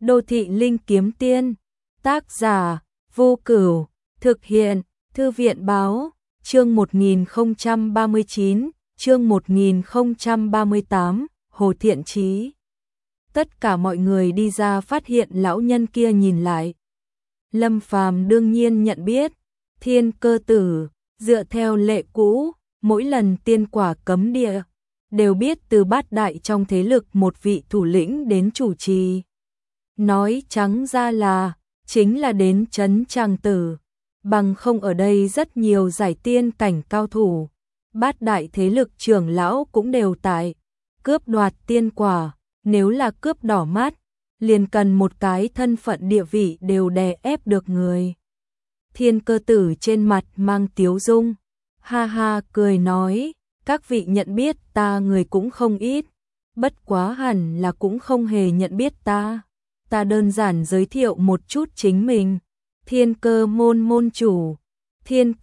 Đô thị linh kiếm tiên, tác giả, Vô Cửu, thực hiện, Thư viện báo, chương 1039, chương 1038, Hồ Thiện Chí. Tất cả mọi người đi ra phát hiện lão nhân kia nhìn lại. Lâm Phàm đương nhiên nhận biết, Thiên Cơ Tử, dựa theo lệ cũ, mỗi lần tiên quả cấm địa, đều biết từ bát đại trong thế lực một vị thủ lĩnh đến chủ trì. Nói trắng ra là, chính là đến trấn Tràng Tử, bằng không ở đây rất nhiều giải tiên cảnh cao thủ. Bát đại thế lực trưởng lão cũng đều tại, cướp đoạt tiên quả, nếu là cướp đỏ mắt, liền cần một cái thân phận địa vị đều đè ép được người. Thiên Cơ Tử trên mặt mang tiếu dung, ha ha cười nói, các vị nhận biết ta người cũng không ít, bất quá hẳn là cũng không hề nhận biết ta. Ta đơn giản giới thiệu một chút chính mình, Thiên Cơ môn môn chủ, Thiên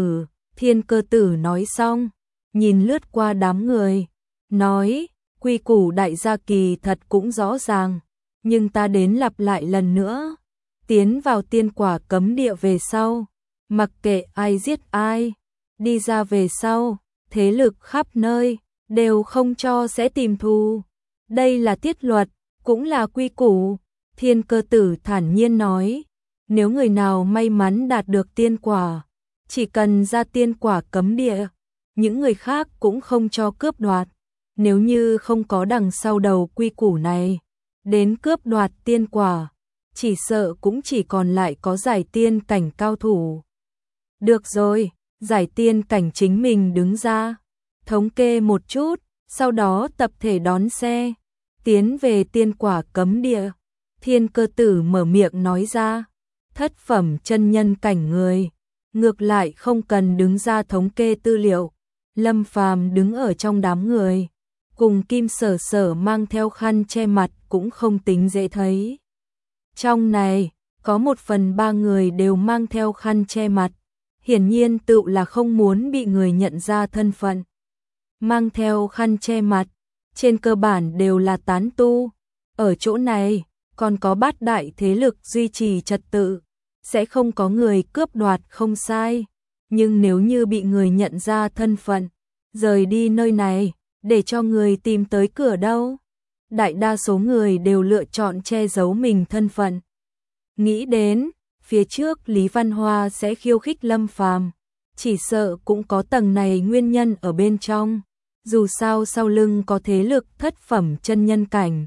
Cơ Tử nói xong, nhìn lướt qua đám người, nói, quy củ đại gia kỳ thật cũng rõ ràng, nhưng ta đến lặp lại lần nữa, tiến vào tiên quả cấm địa về sau, mặc kệ ai giết ai, đi ra về sau, thế lực khắp nơi, đều không cho sẽ tìm thù. Đây là tiết luật, cũng là quy củ. Thiên Cơ Tử thản nhiên nói, nếu người nào may mắn đạt được tiên quả, chỉ cần ra tiên quả cấm địa, những người khác cũng không cho cướp đoạt. Nếu như không có đằng sau đầu quy củ này, đến cướp đoạt tiên quả, chỉ sợ cũng chỉ còn lại có giải tiên cảnh cao thủ. Được rồi, giải tiên cảnh chính mình đứng ra, thống kê một chút, sau đó tập thể đón xe, tiến về tiên quả cấm địa. Thiên Cơ Tử mở miệng nói ra, thất phẩm chân nhân cảnh người, ngược lại không cần đứng ra thống kê tư liệu. Lâm Phàm đứng ở trong đám người, cùng Kim Sở Sở mang theo khăn che mặt cũng không tính dễ thấy. Trong này, có 1/3 người đều mang theo khăn che mặt, hiển nhiên tự là không muốn bị người nhận ra thân phận. Mang theo khăn che mặt, trên cơ bản đều là tán tu. Ở chỗ này, còn có bát đại thế lực duy trì trật tự, sẽ không có người cướp đoạt không sai. Nhưng nếu như bị người nhận ra thân phận, rời đi nơi này, để cho người tìm tới cửa đâu. Đại đa số người đều lựa chọn che giấu mình thân phận. Nghĩ đến, phía trước Lý Văn Hoa sẽ khiêu khích Lâm Phàm, chỉ sợ cũng có tầng này nguyên nhân ở bên trong. Dù sao sau lưng có thế lực thất phẩm chân nhân cảnh,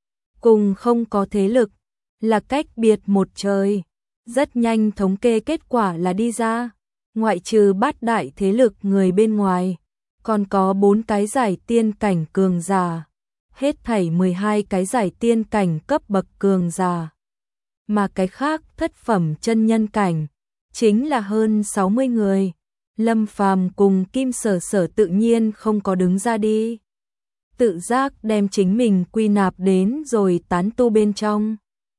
cùng không có thế lực, là cách biệt một trời. Rất nhanh thống kê kết quả là đi ra, ngoại trừ bát đại thế lực người bên ngoài, còn có 4 cái giải tiên cảnh cường giả, hết thảy 12 cái giải tiên cảnh cấp bậc cường giả. Mà cái khác thất phẩm chân nhân cảnh, chính là hơn 60 người. Lâm Phàm cùng Kim Sở Sở tự nhiên không có đứng ra đi, tự giác đem chính mình quy nạp đến rồi tán tu bên trong.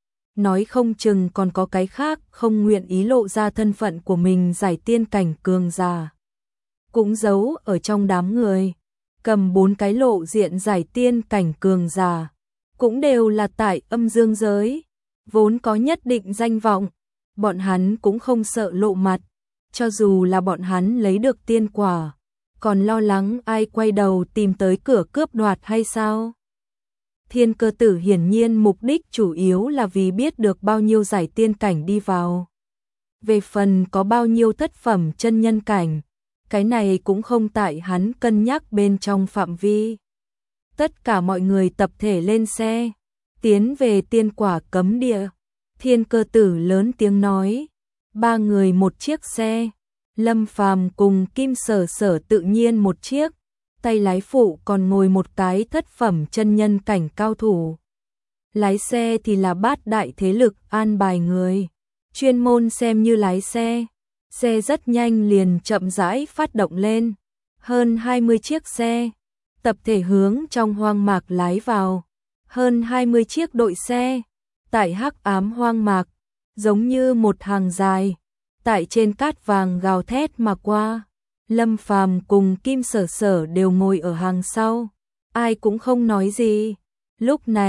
Nói không chừng còn có cái khác không nguyện ý lộ ra thân phận của mình giải tiên cảnh cường giả, cũng giấu ở trong đám người. Cầm 4 cái lộ diện giải tiên cảnh cường giả, cũng đều là tại âm dương giới, vốn có nhất định danh vọng, bọn hắn cũng không sợ lộ mặt. Cho dù là bọn hắn lấy được tiên quả, còn lo lắng ai quay đầu tìm tới cửa cướp đoạt hay sao? Thiên Cơ Tử hiển nhiên mục đích chủ yếu là vì biết được bao nhiêu giải tiên cảnh đi vào. Về phần có bao nhiêu thất phẩm chân nhân cảnh, cái này cũng không tại hắn cân nhắc bên trong phạm vi. Tất cả mọi người tập thể lên xe, tiến về tiên quả cấm địa. Thiên Cơ Tử lớn tiếng nói, 3 người một chiếc xe, Lâm Phàm cùng Kim Sở Sở tự nhiên một chiếc, tay lái phụ còn ngồi một cái thất phẩm chân nhân cảnh cao thủ. Lái xe thì là bát đại thế lực an bài người, chuyên môn xem như lái xe. Xe rất nhanh liền chậm rãi phát động lên, hơn 20 chiếc xe, tập thể hướng trong hoang mạc lái vào. Hơn 20 chiếc đội xe, tại hắc ám hoang mạc, giống như một hàng dài, tại trên cát vàng gào thét mà qua. Lâm Phàm cùng Kim Sở Sở đều ngồi ở hàng sau, ai cũng không nói gì. Lúc này,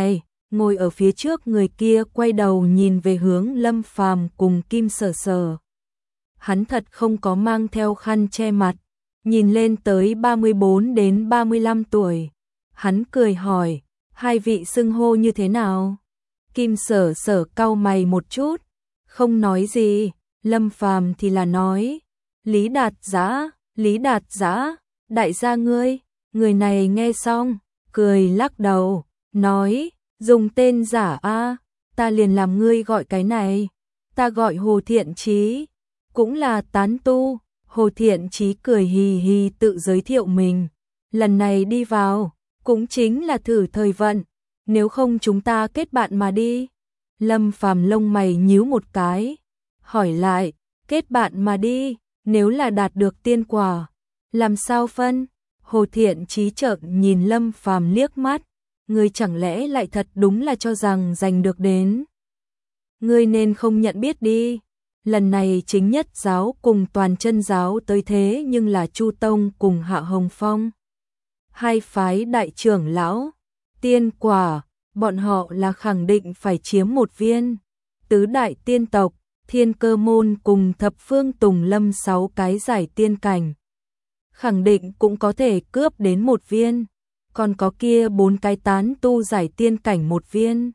ngồi ở phía trước người kia quay đầu nhìn về hướng Lâm Phàm cùng Kim Sở Sở. Hắn thật không có mang theo khăn che mặt, nhìn lên tới 34 đến 35 tuổi. Hắn cười hỏi, hai vị xưng hô như thế nào? Kim Sở Sở cau mày một chút, không nói gì. Lâm Phàm thì là nói, Lý Đạt Dã, Lý Đạt Dã, đại gia ngươi. Người này nghe xong, cười lắc đầu, nói, dùng tên giả a, ta liền làm ngươi gọi cái này, ta gọi Hồ Thiện Chí, cũng là tán tu. Hồ Thiện Chí cười hì hì tự giới thiệu mình, lần này đi vào, cũng chính là thử thời vận, nếu không chúng ta kết bạn mà đi. Lâm Phàm lông mày nhíu một cái, hỏi lại, kết bạn mà đi, nếu là đạt được tiên quả, làm sao phân? Hồ Thiện Chí trợn nhìn Lâm Phàm liếc mắt, ngươi chẳng lẽ lại thật đúng là cho rằng giành được đến. Ngươi nên không nhận biết đi, lần này chính nhất giáo cùng toàn chân giáo tới thế nhưng là Chu Tông cùng Hạ Hồng Phong. Hai phái đại trưởng lão, tiên quả, bọn họ là khẳng định phải chiếm một viên. Tứ đại tiên tộc, Thiên Cơ môn cùng Thập Phương Tùng Lâm 6 cái giải tiên cảnh, khẳng định cũng có thể cướp đến một viên, còn có kia 4 cái tán tu giải tiên cảnh một viên.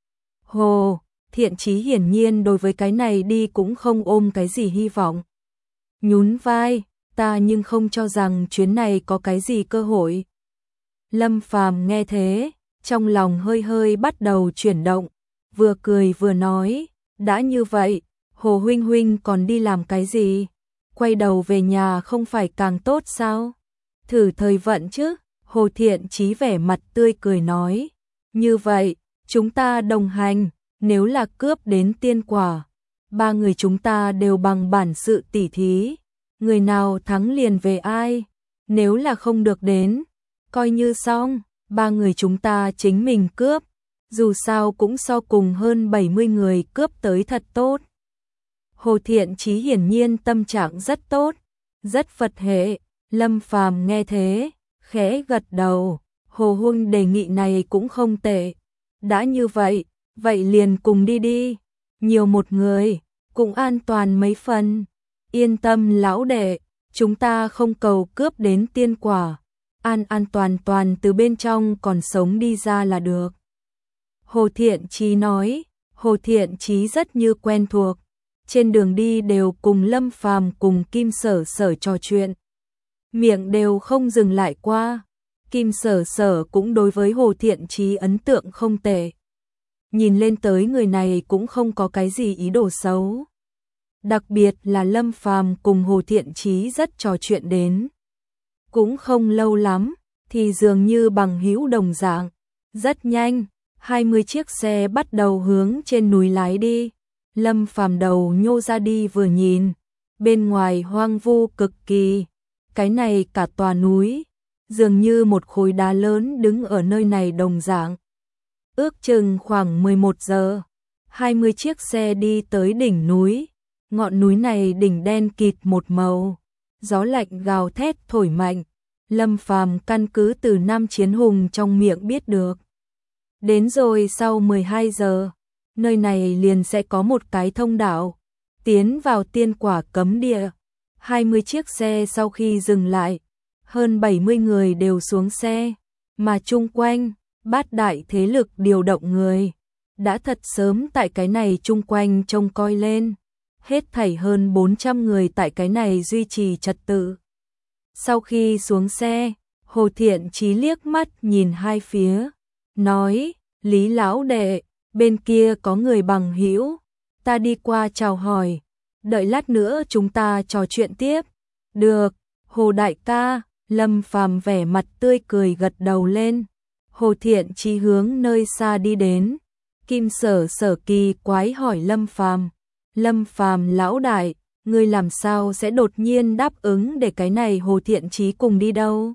Hồ Thiện Chí hiển nhiên đối với cái này đi cũng không ôm cái gì hy vọng. Nhún vai, ta nhưng không cho rằng chuyến này có cái gì cơ hội. Lâm Phàm nghe thế, trong lòng hơi hơi bắt đầu chuyển động, vừa cười vừa nói, đã như vậy, Hồ huynh huynh còn đi làm cái gì? Quay đầu về nhà không phải càng tốt sao? Thử thời vận chứ? Hồ Thiện Chí vẻ mặt tươi cười nói, như vậy, chúng ta đồng hành, nếu là cướp đến tiên quả, ba người chúng ta đều bằng bản sự tỉ thí, người nào thắng liền về ai, nếu là không được đến, coi như xong, ba người chúng ta chính mình cướp, dù sao cũng so cùng hơn 70 người cướp tới thật tốt. Hồ Thiện Chí hiển nhiên tâm trạng rất tốt, rất Phật hệ. Lâm Phàm nghe thế, khẽ gật đầu, Hồ huynh đề nghị này cũng không tệ. Đã như vậy, vậy liền cùng đi đi, nhiều một người, cũng an toàn mấy phần. Yên tâm lão đệ, chúng ta không cầu cướp đến tiên quả, an an toàn toàn từ bên trong còn sống đi ra là được. Hồ Thiện Chí nói, Hồ Thiện Chí rất như quen thuộc, trên đường đi đều cùng Lâm Phàm cùng Kim Sở Sở trò chuyện, miệng đều không dừng lại qua. Kim Sở Sở cũng đối với Hồ Thiện Chí ấn tượng không tệ, nhìn lên tới người này cũng không có cái gì ý đồ xấu. Đặc biệt là Lâm Phàm cùng Hồ Thiện Chí rất trò chuyện đến, cũng không lâu lắm thì dường như bằng hữu đồng dạng. Rất nhanh, 20 chiếc xe bắt đầu hướng trên núi lái đi. Lâm Phàm đầu nhô ra đi vừa nhìn, bên ngoài hoang vu cực kỳ, cái này cả tòa núi, dường như một khối đá lớn đứng ở nơi này đồng dạng. Ước chừng khoảng 11 giờ, 20 chiếc xe đi tới đỉnh núi, ngọn núi này đỉnh đen kịt một màu, gió lạnh gào thét thổi mạnh, Lâm Phàm căn cứ từ Nam Chiến Hùng trong miệng biết được. Đến rồi sau 12 giờ, nơi này liền sẽ có một cái thông đạo, tiến vào tiên quả cấm địa. 20 chiếc xe sau khi dừng lại, hơn 70 người đều xuống xe, mà chung quanh, bát đại thế lực điều động người, đã thật sớm tại cái này chung quanh trông coi lên, hết thảy hơn 400 người tại cái này duy trì trật tự. Sau khi xuống xe, Hồ Thiện Chí liếc mắt nhìn hai phía, nói, Lý lão đệ, bên kia có người bằng hữu, ta đi qua chào hỏi, đợi lát nữa chúng ta trò chuyện tiếp. Được, Hồ đại ca. Lâm Phàm vẻ mặt tươi cười gật đầu lên. Hồ Thiện Chí hướng nơi xa đi đến. Kim Sở Sở kỳ quái hỏi Lâm Phàm, Lâm Phàm lão đại, ngươi làm sao sẽ đột nhiên đáp ứng để cái này Hồ Thiện Chí cùng đi đâu?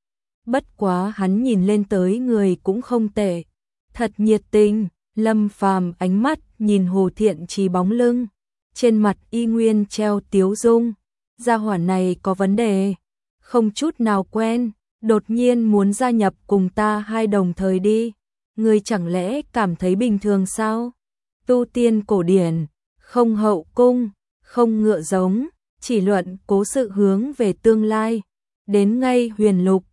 Bất quá hắn nhìn lên tới người cũng không tệ, thật nhiệt tình. Lâm Phàm ánh mắt nhìn Hồ Thiện Chí bóng lưng, trên mặt y nguyên treo tiếu dung. Gia hỏa này có vấn đề, không chút nào quen, đột nhiên muốn gia nhập cùng ta hai đồng thời đi. Ngươi chẳng lẽ cảm thấy bình thường sao? Tu tiên cổ điển, không hậu cung, không ngựa giống, chỉ luận cố sự hướng về tương lai. Đến ngay huyền lục,